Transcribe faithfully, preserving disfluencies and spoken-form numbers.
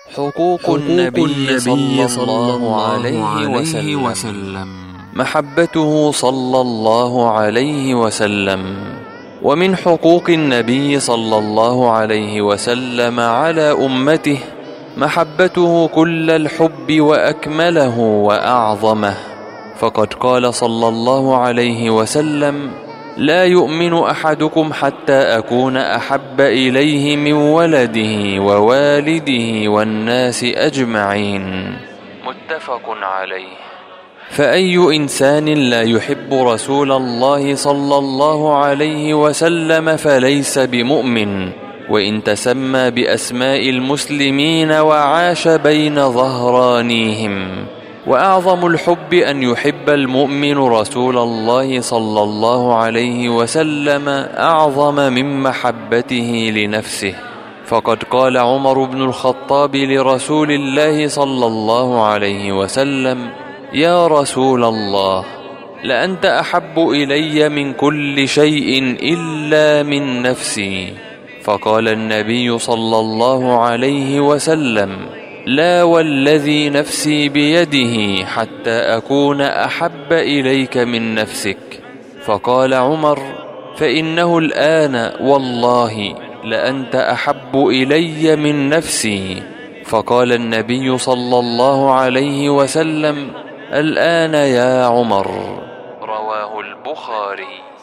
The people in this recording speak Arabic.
حقوق النبي صلى الله عليه وسلم. محبته صلى الله عليه وسلم. ومن حقوق النبي صلى الله عليه وسلم على أمته محبته كل الحب وأكمله وأعظمه، فقد قال صلى الله عليه وسلم: لا يؤمن أحدكم حتى أكون أحب إليه من ولده ووالده والناس أجمعين. متفق عليه. فأي إنسان لا يحب رسول الله صلى الله عليه وسلم فليس بمؤمن، وإن تسمى بأسماء المسلمين وعاش بين ظهرانيهم. وأعظم الحب أن يحب المؤمن رسول الله صلى الله عليه وسلم أعظم من محبته لنفسه، فقد قال عمر بن الخطاب لرسول الله صلى الله عليه وسلم: يا رسول الله، لأنت أحب إلي من كل شيء إلا من نفسي. فقال النبي صلى الله عليه وسلم: لا والذي نفسي بيده حتى أكون أحب إليك من نفسك. فقال عمر: فإنه الآن والله لأنت أحب إلي من نفسي. فقال النبي صلى الله عليه وسلم: الآن يا عمر. رواه البخاري.